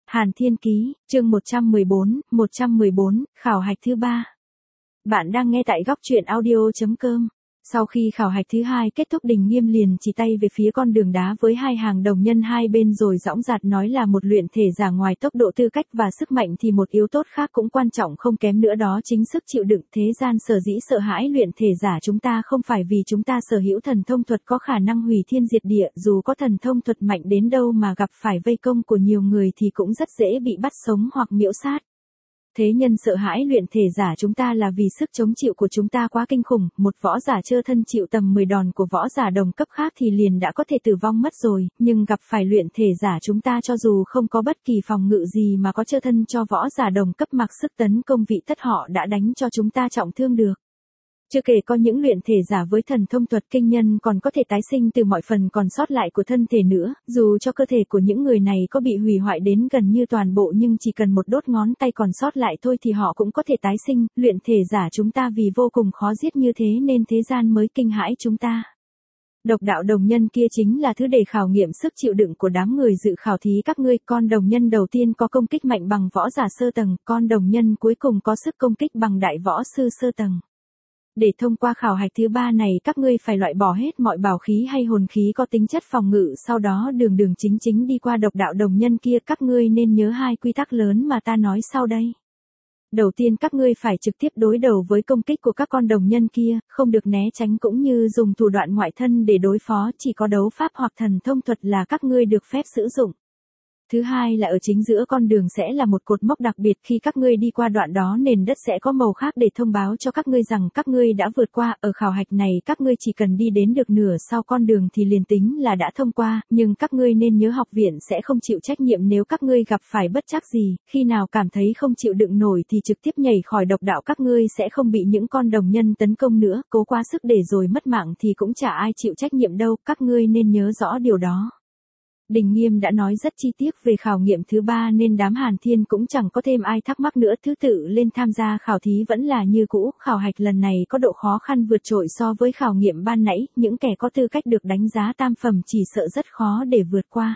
Hàn Thiên Ký, chương 114, khảo hạch thứ 3. Bạn đang nghe tại goctruyện audio.com. Sau khi khảo hạch thứ 2 kết thúc, Đình Nghiêm liền chỉ tay về phía con đường đá với hai hàng đồng nhân hai bên rồi dõng dạc nói là một luyện thể giả ngoài tốc độ, tư cách và sức mạnh thì một yếu tố khác cũng quan trọng không kém nữa, đó chính sức chịu đựng. Thế gian sở dĩ sợ hãi luyện thể giả chúng ta không phải vì chúng ta sở hữu thần thông thuật có khả năng hủy thiên diệt địa, dù có thần thông thuật mạnh đến đâu mà gặp phải vây công của nhiều người thì cũng rất dễ bị bắt sống hoặc miễu sát. Thế nhân sợ hãi luyện thể giả chúng ta là vì sức chống chịu của chúng ta quá kinh khủng, một võ giả chơ thân chịu tầm 10 đòn của võ giả đồng cấp khác thì liền đã có thể tử vong mất rồi, nhưng gặp phải luyện thể giả chúng ta cho dù không có bất kỳ phòng ngự gì mà có chơ thân cho võ giả đồng cấp mặc sức tấn công vị tất họ đã đánh cho chúng ta trọng thương được. Chưa kể có những luyện thể giả với thần thông thuật kinh nhân còn có thể tái sinh từ mọi phần còn sót lại của thân thể nữa, dù cho cơ thể của những người này có bị hủy hoại đến gần như toàn bộ nhưng chỉ cần một đốt ngón tay còn sót lại thôi thì họ cũng có thể tái sinh. Luyện thể giả chúng ta vì vô cùng khó giết như thế nên thế gian mới kinh hãi chúng ta. Độc đạo đồng nhân kia chính là thứ để khảo nghiệm sức chịu đựng của đám người dự khảo thí các ngươi. Con đồng nhân đầu tiên có công kích mạnh bằng võ giả sơ tầng, con đồng nhân cuối cùng có sức công kích bằng đại võ sư sơ tầng. Để thông qua khảo hạch thứ 3 này các ngươi phải loại bỏ hết mọi bảo khí hay hồn khí có tính chất phòng ngự, sau đó đường chính đi qua độc đạo đồng nhân kia. Các ngươi nên nhớ hai quy tắc lớn mà ta nói sau đây. Đầu tiên, các ngươi phải trực tiếp đối đầu với công kích của các con đồng nhân kia, không được né tránh cũng như dùng thủ đoạn ngoại thân để đối phó, chỉ có đấu pháp hoặc thần thông thuật là các ngươi được phép sử dụng. Thứ hai là ở chính giữa con đường sẽ là một cột mốc đặc biệt, khi các ngươi đi qua đoạn đó nền đất sẽ có màu khác để thông báo cho các ngươi rằng các ngươi đã vượt qua. Ở khảo hạch này các ngươi chỉ cần đi đến được nửa sau con đường thì liền tính là đã thông qua, nhưng các ngươi nên nhớ học viện sẽ không chịu trách nhiệm nếu các ngươi gặp phải bất trắc gì, khi nào cảm thấy không chịu đựng nổi thì trực tiếp nhảy khỏi độc đạo, các ngươi sẽ không bị những con đồng nhân tấn công nữa, cố quá sức để rồi mất mạng thì cũng chả ai chịu trách nhiệm đâu, các ngươi nên nhớ rõ điều đó. Đình Nghiêm đã nói rất chi tiết về khảo nghiệm thứ 3 nên đám Hàn Thiên cũng chẳng có thêm ai thắc mắc nữa. Thứ tự lên tham gia khảo thí vẫn là như cũ, khảo hạch lần này có độ khó khăn vượt trội so với khảo nghiệm ban nãy, những kẻ có tư cách được đánh giá tam phẩm chỉ sợ rất khó để vượt qua.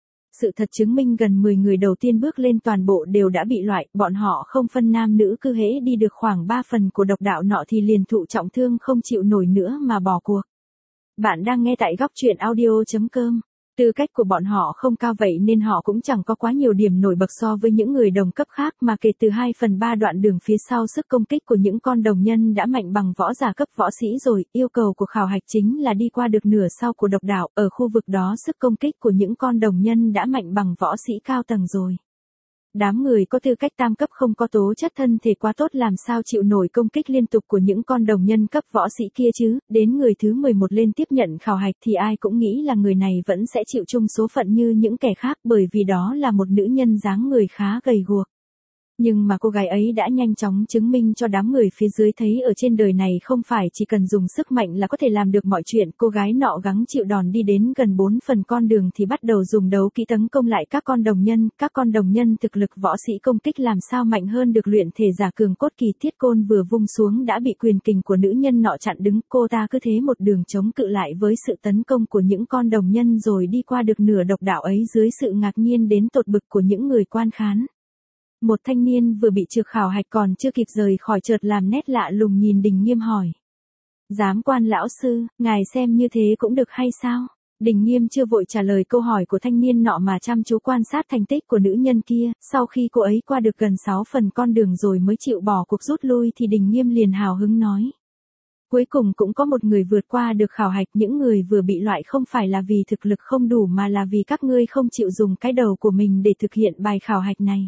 Sự thật chứng minh gần 10 người đầu tiên bước lên toàn bộ đều đã bị loại, bọn họ không phân nam nữ, cứ hễ đi được khoảng 3 phần của độc đạo nọ thì liền thụ trọng thương không chịu nổi nữa mà bỏ cuộc. Bạn đang nghe tại goctruyện audio.com. Tư cách của bọn họ không cao vậy nên họ cũng chẳng có quá nhiều điểm nổi bật so với những người đồng cấp khác, mà kể từ 2/3 đoạn đường phía sau sức công kích của những con đồng nhân đã mạnh bằng võ giả cấp võ sĩ rồi. Yêu cầu của khảo hạch chính là đi qua được nửa sau của độc đạo, ở khu vực đó sức công kích của những con đồng nhân đã mạnh bằng võ sĩ cao tầng rồi. Đám người có tư cách tam cấp không có tố chất thân thể quá tốt làm sao chịu nổi công kích liên tục của những con đồng nhân cấp võ sĩ kia chứ. Đến người thứ 11 lên tiếp nhận khảo hạch thì ai cũng nghĩ là người này vẫn sẽ chịu chung số phận như những kẻ khác, bởi vì đó là một nữ nhân dáng người khá gầy guộc. Nhưng mà cô gái ấy đã nhanh chóng chứng minh cho đám người phía dưới thấy ở trên đời này không phải chỉ cần dùng sức mạnh là có thể làm được mọi chuyện. Cô gái nọ gắng chịu đòn đi đến gần 4 phần con đường thì bắt đầu dùng đấu kỹ tấn công lại các con đồng nhân. Các con đồng nhân thực lực võ sĩ công kích làm sao mạnh hơn được luyện thể giả cường cốt kỳ. Thiết côn vừa vung xuống đã bị quyền kình của nữ nhân nọ chặn đứng, cô ta cứ thế một đường chống cự lại với sự tấn công của những con đồng nhân rồi đi qua được nửa độc đạo ấy dưới sự ngạc nhiên đến tột bực của những người quan khán. Một thanh niên vừa bị trừ khảo hạch còn chưa kịp rời khỏi chợt làm nét lạ lùng nhìn Đình Nghiêm hỏi. Giám quan lão sư, ngài xem như thế cũng được hay sao? Đình Nghiêm chưa vội trả lời câu hỏi của thanh niên nọ mà chăm chú quan sát thành tích của nữ nhân kia. Sau khi cô ấy qua được gần 6 phần con đường rồi mới chịu bỏ cuộc rút lui thì Đình Nghiêm liền hào hứng nói. Cuối cùng cũng có một người vượt qua được khảo hạch. Những người vừa bị loại không phải là vì thực lực không đủ mà là vì các ngươi không chịu dùng cái đầu của mình để thực hiện bài khảo hạch này.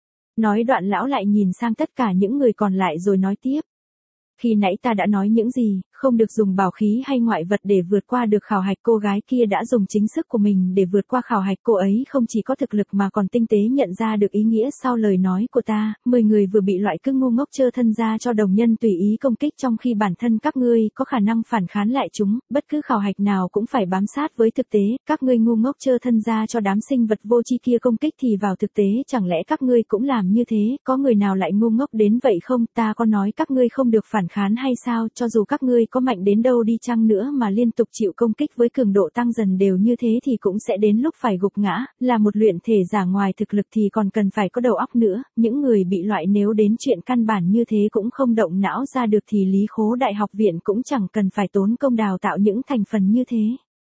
Nói đoạn lão lại nhìn sang tất cả những người còn lại rồi nói tiếp. Khi nãy ta đã nói những gì, không được dùng bảo khí hay ngoại vật để vượt qua được khảo hạch. Cô gái kia đã dùng chính sức của mình để vượt qua khảo hạch. Cô ấy không chỉ có thực lực mà còn tinh tế nhận ra được ý nghĩa sau lời nói của ta. 10 người vừa bị loại cứ ngu ngốc trơ thân ra cho đồng nhân tùy ý công kích trong khi bản thân các ngươi có khả năng phản kháng lại chúng. Bất cứ khảo hạch nào cũng phải bám sát với thực tế. Các ngươi ngu ngốc trơ thân ra cho đám sinh vật vô tri kia công kích thì vào thực tế chẳng lẽ các ngươi cũng làm như thế? Có người nào lại ngu ngốc đến vậy không? Ta có nói các ngươi không được phản kháng hay sao? Cho dù các ngươi có mạnh đến đâu đi chăng nữa mà liên tục chịu công kích với cường độ tăng dần đều như thế thì cũng sẽ đến lúc phải gục ngã, là một luyện thể giả ngoài thực lực thì còn cần phải có đầu óc nữa, những người bị loại nếu đến chuyện căn bản như thế cũng không động não ra được thì Lý Khố Đại học viện cũng chẳng cần phải tốn công đào tạo những thành phần như thế.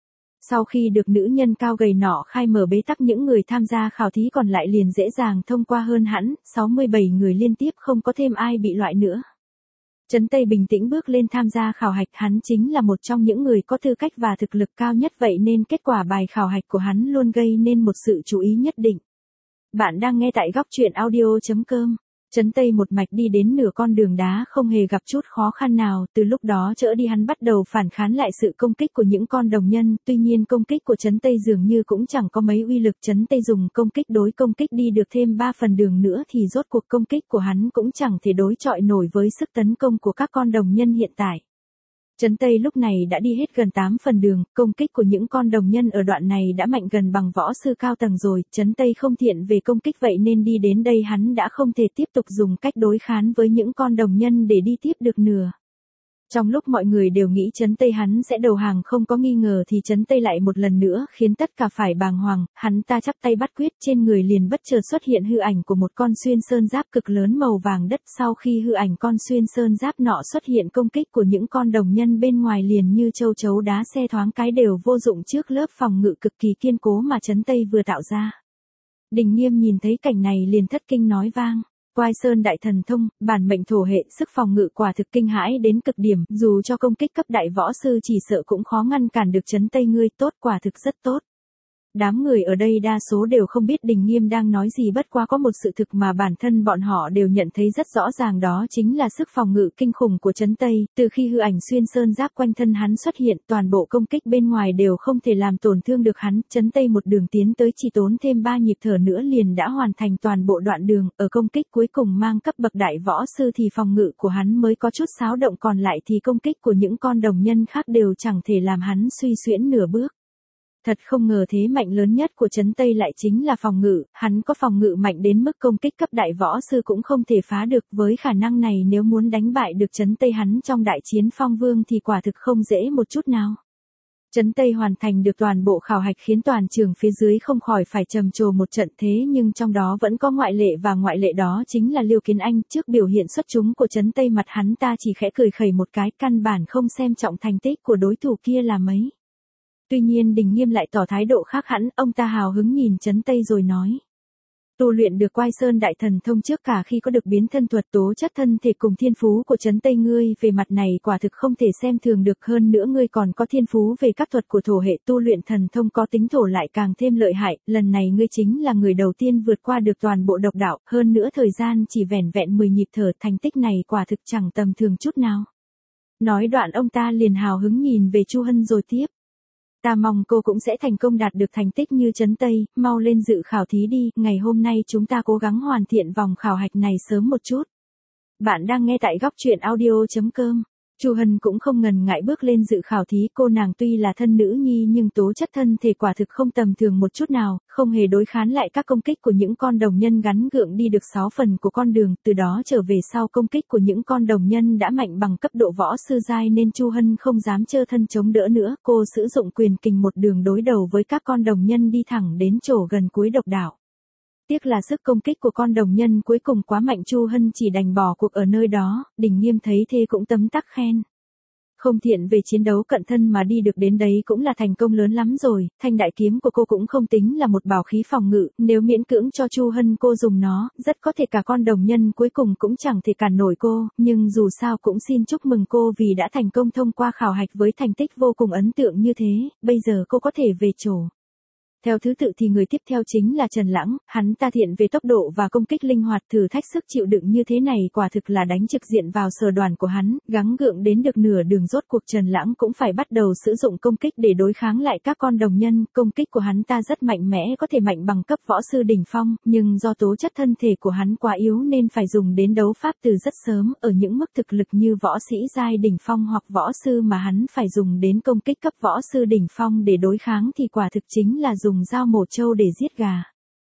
Sau khi được nữ nhân cao gầy nọ khai mở bế tắc, những người tham gia khảo thí còn lại liền dễ dàng thông qua hơn hẳn, 67 người liên tiếp không có thêm ai bị loại nữa. Trấn Tây bình tĩnh bước lên tham gia khảo hạch, hắn chính là một trong những người có tư cách và thực lực cao nhất vậy nên kết quả bài khảo hạch của hắn luôn gây nên một sự chú ý nhất định. Bạn đang nghe tại góc truyện audio.com. Trấn Tây một mạch đi đến nửa con đường đá không hề gặp chút khó khăn nào, từ lúc đó trở đi hắn bắt đầu phản kháng lại sự công kích của những con đồng nhân, tuy nhiên công kích của Trấn Tây dường như cũng chẳng có mấy uy lực. Trấn Tây dùng công kích đối công kích đi được thêm 3 phần đường nữa thì rốt cuộc công kích của hắn cũng chẳng thể đối chọi nổi với sức tấn công của các con đồng nhân hiện tại. Trấn Tây lúc này đã đi hết gần 8 phần đường, công kích của những con đồng nhân ở đoạn này đã mạnh gần bằng võ sư cao tầng rồi, Trấn Tây không thiện về công kích vậy nên đi đến đây hắn đã không thể tiếp tục dùng cách đối kháng với những con đồng nhân để đi tiếp được nửa. Trong lúc mọi người đều nghĩ Trấn Tây hắn sẽ đầu hàng không có nghi ngờ thì Trấn Tây lại một lần nữa khiến tất cả phải bàng hoàng, hắn ta chắp tay bắt quyết, trên người liền bất chợt xuất hiện hư ảnh của một con xuyên sơn giáp cực lớn màu vàng đất. Sau khi hư ảnh con xuyên sơn giáp nọ xuất hiện, công kích của những con đồng nhân bên ngoài liền như châu chấu đá xe thoáng cái đều vô dụng trước lớp phòng ngự cực kỳ kiên cố mà Trấn Tây vừa tạo ra. Đình Nghiêm nhìn thấy cảnh này liền thất kinh nói vang. Quai Sơn Đại Thần Thông, bản mệnh thổ hệ, sức phòng ngự quả thực kinh hãi đến cực điểm, dù cho công kích cấp đại võ sư chỉ sợ cũng khó ngăn cản được Trấn Tây ngươi, tốt, quả thực rất tốt. Đám người ở đây đa số đều không biết Đình Nghiêm đang nói gì, bất quá có một sự thực mà bản thân bọn họ đều nhận thấy rất rõ ràng, đó chính là sức phòng ngự kinh khủng của Trấn Tây. Từ khi hư ảnh xuyên sơn giáp quanh thân hắn xuất hiện, toàn bộ công kích bên ngoài đều không thể làm tổn thương được hắn. Trấn Tây một đường tiến tới chỉ tốn thêm 3 nhịp thở nữa liền đã hoàn thành toàn bộ đoạn đường, ở công kích cuối cùng mang cấp bậc đại võ sư thì phòng ngự của hắn mới có chút xáo động, còn lại thì công kích của những con đồng nhân khác đều chẳng thể làm hắn suy xuyễn nửa bước. Thật không ngờ thế mạnh lớn nhất của Trấn Tây lại chính là phòng ngự, hắn có phòng ngự mạnh đến mức công kích cấp đại võ sư cũng không thể phá được. Với khả năng này nếu muốn đánh bại được Trấn Tây hắn trong đại chiến Phong Vương thì quả thực không dễ một chút nào. Trấn Tây hoàn thành được toàn bộ khảo hạch khiến toàn trường phía dưới không khỏi phải trầm trồ một trận, thế nhưng trong đó vẫn có ngoại lệ, và ngoại lệ đó chính là Liêu Kiến Anh. Trước biểu hiện xuất chúng của Trấn Tây, mặt hắn ta chỉ khẽ cười khẩy một cái, căn bản không xem trọng thành tích của đối thủ kia là mấy. Tuy nhiên Đình Nghiêm lại tỏ thái độ khác hẳn, ông ta hào hứng nhìn Trấn Tây rồi nói. Tu luyện được Quai Sơn Đại Thần Thông trước cả khi có được biến thân thuật, tố chất thân thể cùng thiên phú của Trấn Tây ngươi về mặt này quả thực không thể xem thường được, hơn nữa ngươi còn có thiên phú về các thuật của thổ hệ, tu luyện thần thông có tính thổ lại càng thêm lợi hại, lần này ngươi chính là người đầu tiên vượt qua được toàn bộ độc đạo, hơn nữa thời gian chỉ vẻn vẹn 10 nhịp thở, thành tích này quả thực chẳng tầm thường chút nào. Nói đoạn ông ta liền hào hứng nhìn về Chu Hân rồi tiếp. Ta mong cô cũng sẽ thành công đạt được thành tích như Trấn Tây, mau lên dự khảo thí đi, ngày hôm nay chúng ta cố gắng hoàn thiện vòng khảo hạch này sớm một chút. Bạn đang nghe tại góc truyện audio.com. Chu Hân cũng không ngần ngại bước lên dự khảo thí, cô nàng tuy là thân nữ nhi nhưng tố chất thân thể quả thực không tầm thường một chút nào, không hề đối kháng lại các công kích của những con đồng nhân, gắn gượng đi được 6 phần của con đường, từ đó trở về sau công kích của những con đồng nhân đã mạnh bằng cấp độ võ sư giai nên Chu Hân không dám trơ thân chống đỡ nữa, cô sử dụng quyền kình một đường đối đầu với các con đồng nhân đi thẳng đến chỗ gần cuối độc đạo. Tiếc là sức công kích của con đồng nhân cuối cùng quá mạnh, Chu Hân chỉ đành bỏ cuộc ở nơi đó. Đình Nghiêm thấy thế cũng tấm tắc khen. Không thiện về chiến đấu cận thân mà đi được đến đấy cũng là thành công lớn lắm rồi, thanh đại kiếm của cô cũng không tính là một bảo khí phòng ngự, nếu miễn cưỡng cho Chu Hân cô dùng nó, rất có thể cả con đồng nhân cuối cùng cũng chẳng thể cản nổi cô, nhưng dù sao cũng xin chúc mừng cô vì đã thành công thông qua khảo hạch với thành tích vô cùng ấn tượng như thế, bây giờ cô có thể về chỗ. Theo thứ tự thì người tiếp theo chính là Trần Lãng, hắn ta thiện về tốc độ và công kích linh hoạt, thử thách sức chịu đựng như thế này quả thực là đánh trực diện vào sở đoàn của hắn, gắng gượng đến được nửa đường rốt cuộc Trần Lãng cũng phải bắt đầu sử dụng công kích để đối kháng lại các con đồng nhân, công kích của hắn ta rất mạnh mẽ, có thể mạnh bằng cấp võ sư đỉnh phong, nhưng do tố chất thân thể của hắn quá yếu nên phải dùng đến đấu pháp từ rất sớm, ở những mức thực lực như võ sĩ giai đỉnh phong hoặc võ sư mà hắn phải dùng đến công kích cấp võ sư đỉnh phong để đối kháng thì quả thực chính là dùng dao mổ trâu để giết gà.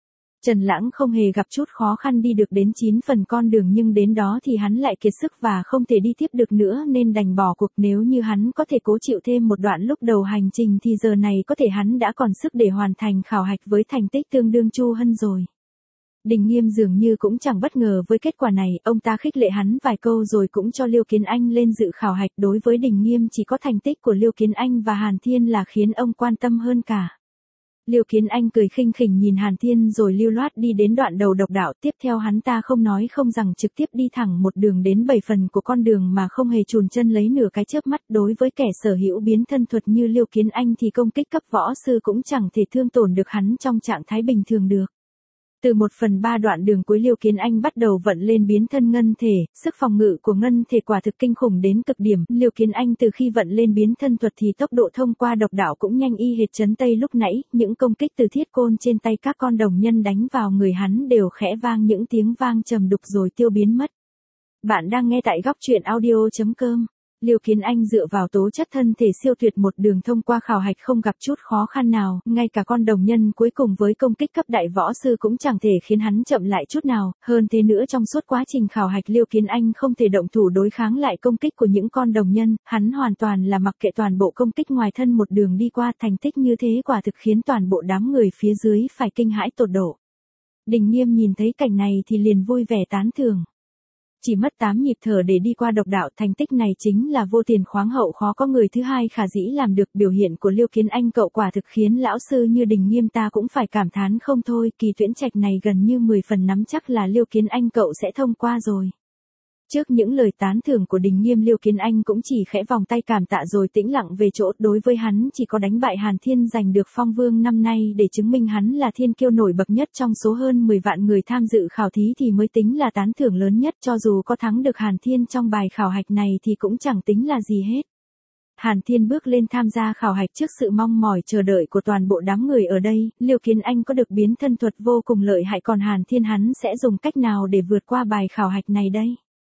Trần Lãng không hề gặp chút khó khăn đi được đến 9 phần con đường, nhưng đến đó thì hắn lại kiệt sức và không thể đi tiếp được nữa nên đành bỏ cuộc. Nếu như hắn có thể cố chịu thêm một đoạn lúc đầu hành trình thì giờ này có thể hắn đã còn sức để hoàn thành khảo hạch với thành tích tương đương Chu Hân rồi. Đình Nghiêm dường như cũng chẳng bất ngờ với kết quả này, ông ta khích lệ hắn vài câu rồi cũng cho Liêu Kiến Anh lên dự khảo hạch. Đối với Đình Nghiêm, chỉ có thành tích của Liêu Kiến Anh và Hàn Thiên là khiến ông quan tâm hơn cả. Liêu Kiến Anh cười khinh khỉnh nhìn Hàn Thiên rồi lưu loát đi đến đoạn đầu độc đạo. Tiếp theo hắn ta không nói không rằng trực tiếp đi thẳng một đường đến 7 phần của con đường mà không hề chùn chân lấy nửa cái chớp mắt. Đối với kẻ sở hữu biến thân thuật như Liêu Kiến Anh thì công kích cấp võ sư cũng chẳng thể thương tổn được hắn trong trạng thái bình thường được. Từ 1/3 đoạn đường cuối, Liêu Kiến Anh bắt đầu vận lên biến thân ngân thể, sức phòng ngự của ngân thể quả thực kinh khủng đến cực điểm. Liêu Kiến Anh từ khi vận lên biến thân thuật thì tốc độ thông qua độc đạo cũng nhanh y hệt Trấn Tây lúc nãy, những công kích từ thiết côn trên tay các con đồng nhân đánh vào người hắn đều khẽ vang những tiếng vang trầm đục rồi tiêu biến mất. Bạn đang nghe tại góc truyện audio.com. Liêu Kiến Anh dựa vào tố chất thân thể siêu tuyệt một đường thông qua khảo hạch không gặp chút khó khăn nào, ngay cả con đồng nhân cuối cùng với công kích cấp đại võ sư cũng chẳng thể khiến hắn chậm lại chút nào. Hơn thế nữa, trong suốt quá trình khảo hạch Liêu Kiến Anh không thể động thủ đối kháng lại công kích của những con đồng nhân, hắn hoàn toàn là mặc kệ toàn bộ công kích ngoài thân một đường đi qua. Thành tích như thế quả thực khiến toàn bộ đám người phía dưới phải kinh hãi tột độ. Đình Nghiêm nhìn thấy cảnh này thì liền vui vẻ tán thưởng. Chỉ mất 8 nhịp thở để đi qua độc đạo, thành tích này chính là vô tiền khoáng hậu, khó có người thứ hai khả dĩ làm được. Biểu hiện của Liêu Kiến Anh cậu quả thực khiến lão sư như Đình Nghiêm ta cũng phải cảm thán không thôi. Kỳ tuyển trạch này gần như 10 phần nắm chắc là Liêu Kiến Anh cậu sẽ thông qua rồi. Trước những lời tán thưởng của Đình Nghiêm, Liêu Kiến Anh cũng chỉ khẽ vòng tay cảm tạ rồi tĩnh lặng về chỗ. Đối với hắn, chỉ có đánh bại Hàn Thiên giành được phong vương năm nay để chứng minh hắn là thiên kiêu nổi bật nhất trong số hơn 10 vạn người tham dự khảo thí thì mới tính là tán thưởng lớn nhất. Cho dù có thắng được Hàn Thiên trong bài khảo hạch này thì cũng chẳng tính là gì hết. Hàn Thiên bước lên tham gia khảo hạch trước sự mong mỏi chờ đợi của toàn bộ đám người ở đây. Liêu Kiến Anh có được biến thân thuật vô cùng lợi hại, còn Hàn Thiên hắn sẽ dùng cách nào để vượt qua bài khảo hạch này đây?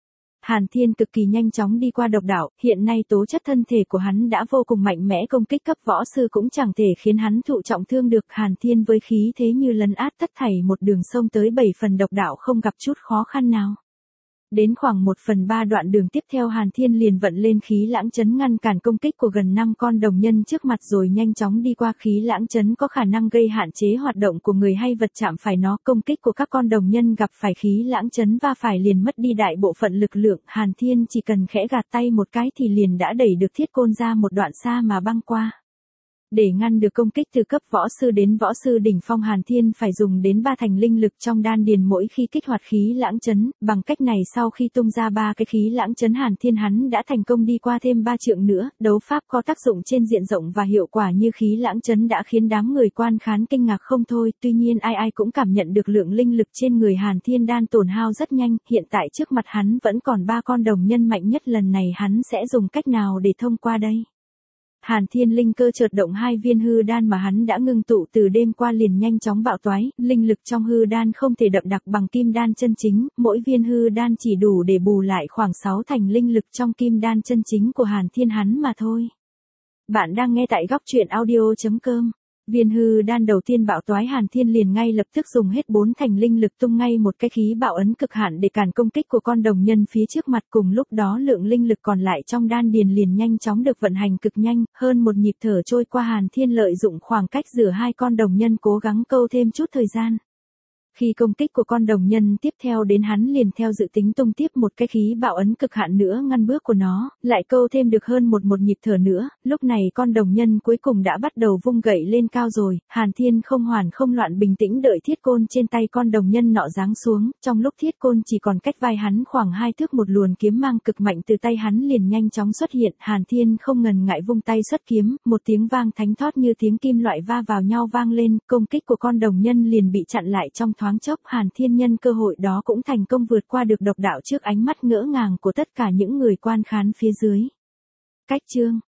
Hàn Thiên cực kỳ nhanh chóng đi qua độc đạo, hiện nay tố chất thân thể của hắn đã vô cùng mạnh mẽ, công kích cấp võ sư cũng chẳng thể khiến hắn thụ trọng thương được. Hàn Thiên với khí thế như lấn át tất thảy một đường sông tới 7 phần độc đạo không gặp chút khó khăn nào. Đến khoảng 1/3 đoạn đường tiếp theo, Hàn Thiên liền vận lên khí lãng chấn ngăn cản công kích của gần 5 con đồng nhân trước mặt rồi nhanh chóng đi qua. Khí lãng chấn có khả năng gây hạn chế hoạt động của người hay vật chạm phải nó. Công kích của các con đồng nhân gặp phải khí lãng chấn va phải liền mất đi đại bộ phận lực lượng. Hàn Thiên chỉ cần khẽ gạt tay một cái thì liền đã đẩy được thiết côn ra một đoạn xa mà băng qua. Để ngăn được công kích từ cấp võ sư đến võ sư đỉnh phong, Hàn Thiên phải dùng đến 3 thành linh lực trong đan điền mỗi khi kích hoạt khí lãng chấn. Bằng cách này, sau khi tung ra 3 cái khí lãng chấn, Hàn Thiên hắn đã thành công đi qua thêm 3 trượng nữa. Đấu pháp có tác dụng trên diện rộng và hiệu quả như khí lãng chấn đã khiến đám người quan khán kinh ngạc không thôi. Tuy nhiên ai ai cũng cảm nhận được lượng linh lực trên người Hàn Thiên đang tổn hao rất nhanh. Hiện tại trước mặt hắn vẫn còn 3 con đồng nhân mạnh nhất, lần này hắn sẽ dùng cách nào để thông qua đây? Hàn Thiên linh cơ chợt động, 2 viên hư đan mà hắn đã ngưng tụ từ đêm qua liền nhanh chóng bạo toái. Linh lực trong hư đan không thể đậm đặc bằng kim đan chân chính, mỗi viên hư đan chỉ đủ để bù lại khoảng 6 thành linh lực trong kim đan chân chính của Hàn Thiên hắn mà thôi. Bạn đang nghe tại góc truyện audio.com. Viên hư đan đầu tiên bạo toái, Hàn Thiên liền ngay lập tức dùng hết 4 thành linh lực tung ngay một cái khí bạo ấn cực hạn để cản công kích của con đồng nhân phía trước mặt. Cùng lúc đó lượng linh lực còn lại trong đan điền liền nhanh chóng được vận hành cực nhanh, hơn một nhịp thở trôi qua, Hàn Thiên lợi dụng khoảng cách giữa 2 con đồng nhân cố gắng câu thêm chút thời gian. Khi công kích của con đồng nhân tiếp theo đến, hắn liền theo dự tính tung tiếp một cái khí bạo ấn cực hạn nữa ngăn bước của nó, lại câu thêm được hơn một nhịp thở nữa. Lúc này con đồng nhân cuối cùng đã bắt đầu vung gậy lên cao rồi. Hàn Thiên không hoảng không loạn bình tĩnh đợi thiết côn trên tay con đồng nhân nọ giáng xuống. Trong lúc thiết côn chỉ còn cách vai hắn khoảng 2 thước, một luồn kiếm mang cực mạnh từ tay hắn liền nhanh chóng xuất hiện. Hàn Thiên không ngần ngại vung tay xuất kiếm, một tiếng vang thánh thót như tiếng kim loại va vào nhau vang lên. Công kích của con đồng nhân liền bị chặn lại trong thoáng chốc. Hàn Thiên nhân cơ hội đó cũng thành công vượt qua được độc đạo trước ánh mắt ngỡ ngàng của tất cả những người quan khán phía dưới. Cách chương